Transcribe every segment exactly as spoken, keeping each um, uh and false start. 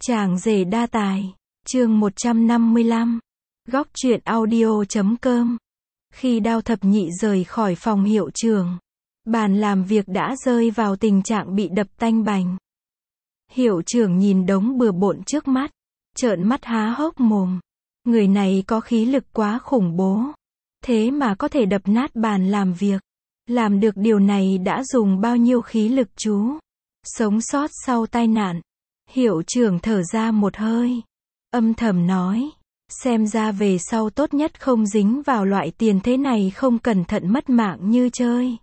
Chàng rể đa tài, chương một trăm năm mươi lăm, góc truyện audio chấm com. Khi Đao Thập Nhị rời khỏi phòng hiệu trưởng, bàn làm việc đã rơi vào tình trạng bị đập tanh bành. Hiệu trưởng nhìn đống bừa bộn trước mắt, trợn mắt há hốc mồm. Người này có khí lực quá khủng bố, thế mà có thể đập nát bàn làm việc. Làm được điều này đã dùng bao nhiêu khí lực chú? Sống sót sau tai nạn. Hiệu trưởng thở ra một hơi, âm thầm nói, xem ra về sau tốt nhất không dính vào loại tiền thế này, không cẩn thận mất mạng như chơi.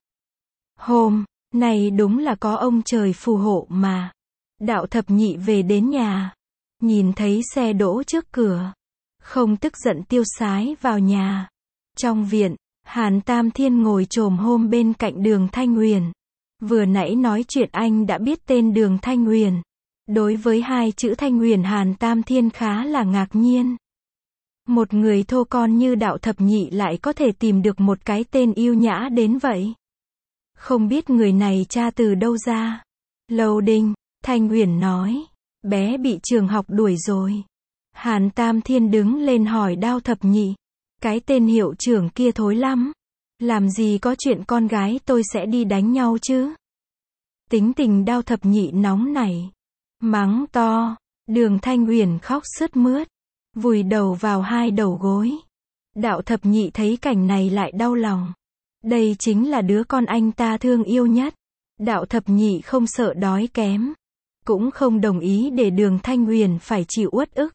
Hôm này đúng là có ông trời phù hộ mà. Đạo Thập Nhị về đến nhà, nhìn thấy xe đỗ trước cửa, không tức giận tiêu sái vào nhà. Trong viện, Hàn Tam Thiên ngồi chồm hôm bên cạnh Đường Thanh Huyền. Vừa nãy nói chuyện anh đã biết tên Đường Thanh Huyền. Đối với hai chữ Thanh Huyền, Hàn Tam Thiên khá là ngạc nhiên. Một người thô con như Đạo Thập Nhị lại có thể tìm được một cái tên yêu nhã đến vậy. Không biết người này tra từ đâu ra. Lâu Đinh, Thanh Huyền nói, bé bị trường học đuổi rồi. Hàn Tam Thiên đứng lên hỏi Đao Thập Nhị, cái tên hiệu trưởng kia thối lắm. Làm gì có chuyện con gái tôi sẽ đi đánh nhau chứ? Tính tình Đao Thập Nhị nóng nảy, mắng to. Đường Thanh Huyền khóc sướt mướt, vùi đầu vào hai đầu gối. Đạo Thập Nhị thấy cảnh này lại đau lòng. Đây chính là đứa con anh ta thương yêu nhất. Đạo Thập Nhị không sợ đói kém, cũng không đồng ý để Đường Thanh Huyền phải chịu uất ức.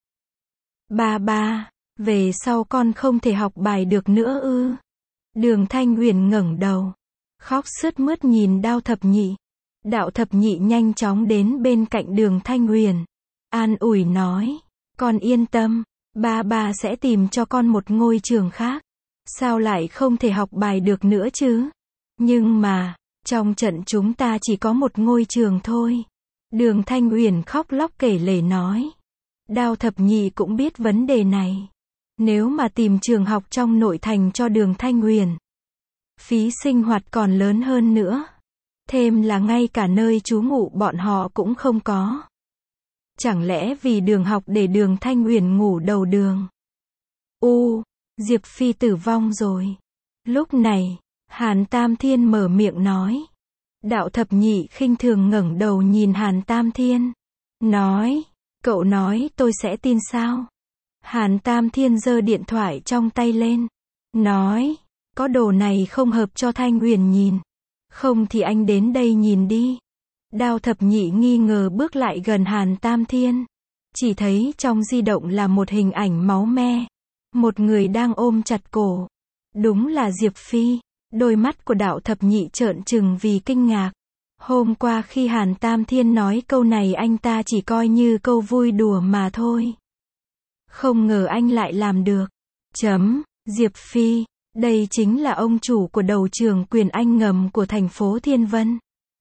Ba ba, về sau con không thể học bài được nữa ư? Đường Thanh Huyền ngẩng đầu, khóc sướt mướt nhìn Đao Thập Nhị. Đạo Thập Nhị nhanh chóng đến bên cạnh Đường Thanh Huyền, an ủi nói, con yên tâm, ba ba sẽ tìm cho con một ngôi trường khác. Sao lại không thể học bài được nữa chứ? Nhưng mà, trong trận chúng ta chỉ có một ngôi trường thôi. Đường Thanh Huyền khóc lóc kể lể nói. Đao Thập Nhị cũng biết vấn đề này. Nếu mà tìm trường học trong nội thành cho Đường Thanh Huyền, phí sinh hoạt còn lớn hơn nữa. Thêm là ngay cả nơi trú ngụ bọn họ cũng không có. Chẳng lẽ vì đường học để Đường Thanh Huyền ngủ đầu đường? U, Diệp Phi tử vong rồi. Lúc này, Hàn Tam Thiên mở miệng nói. Đạo Thập Nhị khinh thường ngẩng đầu nhìn Hàn Tam Thiên, nói, cậu nói tôi sẽ tin sao? Hàn Tam Thiên giơ điện thoại trong tay lên, nói, có đồ này không hợp cho Thanh Huyền nhìn. Không thì anh đến đây nhìn đi. Đao Thập Nhị nghi ngờ bước lại gần Hàn Tam Thiên. Chỉ thấy trong di động là một hình ảnh máu me. Một người đang ôm chặt cổ. Đúng là Diệp Phi. Đôi mắt của Đạo Thập Nhị trợn trừng vì kinh ngạc. Hôm qua khi Hàn Tam Thiên nói câu này anh ta chỉ coi như câu vui đùa mà thôi. Không ngờ anh lại làm được. Chấm, Diệp Phi. Đây chính là ông chủ của đầu trường Quyền Anh ngầm của thành phố Thiên Vân.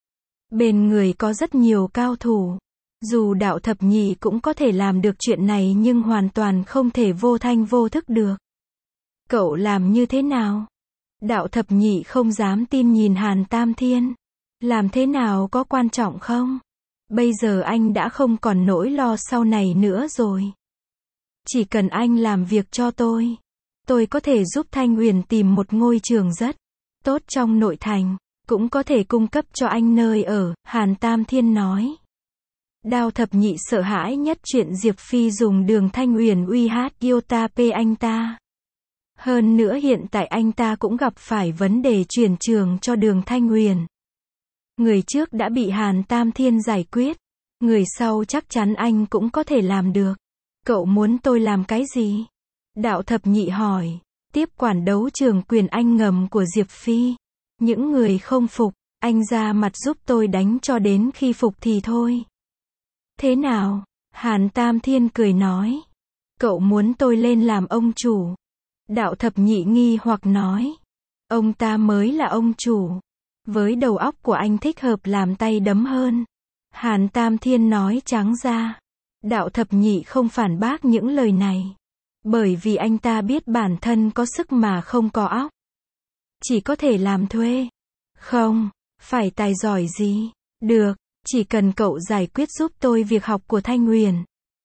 Bên người có rất nhiều cao thủ. Dù Đạo Thập Nhị cũng có thể làm được chuyện này nhưng hoàn toàn không thể vô thanh vô thức được. Cậu làm như thế nào? Đạo Thập Nhị không dám tin nhìn Hàn Tam Thiên. Làm thế nào có quan trọng không? Bây giờ anh đã không còn nỗi lo sau này nữa rồi. Chỉ cần anh làm việc cho tôi, tôi có thể giúp Thanh Huyền tìm một ngôi trường rất tốt trong nội thành, cũng có thể cung cấp cho anh nơi ở, Hàn Tam Thiên nói. Đao Thập Nhị sợ hãi nhất chuyện Diệp Phi dùng Đường Thanh Huyền uy hát Iota P anh ta. Hơn nữa hiện tại anh ta cũng gặp phải vấn đề chuyển trường cho Đường Thanh Huyền. Người trước đã bị Hàn Tam Thiên giải quyết, người sau chắc chắn anh cũng có thể làm được. Cậu muốn tôi làm cái gì? Đạo Thập Nhị hỏi. Tiếp quản đấu trường Quyền Anh ngầm của Diệp Phi. Những người không phục, anh ra mặt giúp tôi đánh cho đến khi phục thì thôi. Thế nào? Hàn Tam Thiên cười nói. Cậu muốn tôi lên làm ông chủ? Đạo Thập Nhị nghi hoặc nói. Ông ta mới là ông chủ. Với đầu óc của anh thích hợp làm tay đấm hơn. Hàn Tam Thiên nói trắng ra. Đạo Thập Nhị không phản bác những lời này. Bởi vì anh ta biết bản thân có sức mà không có óc. Chỉ có thể làm thuê. Không, phải tài giỏi gì. Được, chỉ cần cậu giải quyết giúp tôi việc học của Thanh Huyền.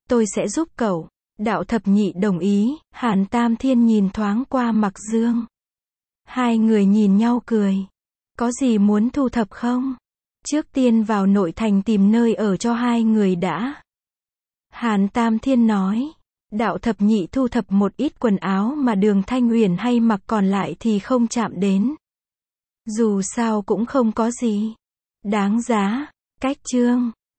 Tôi sẽ giúp cậu. Đạo thập nhị đồng ý, Hàn Tam Thiên nhìn thoáng qua Mặc Dương. Hai người nhìn nhau cười. Có gì muốn thu thập không? Trước tiên vào nội thành tìm nơi ở cho hai người đã. Hàn Tam Thiên nói. Đạo thập nhị thu thập một ít quần áo mà Đường Thanh Uyển hay mặc, còn lại thì không chạm đến. Dù sao cũng không có gì đáng giá. Cách chương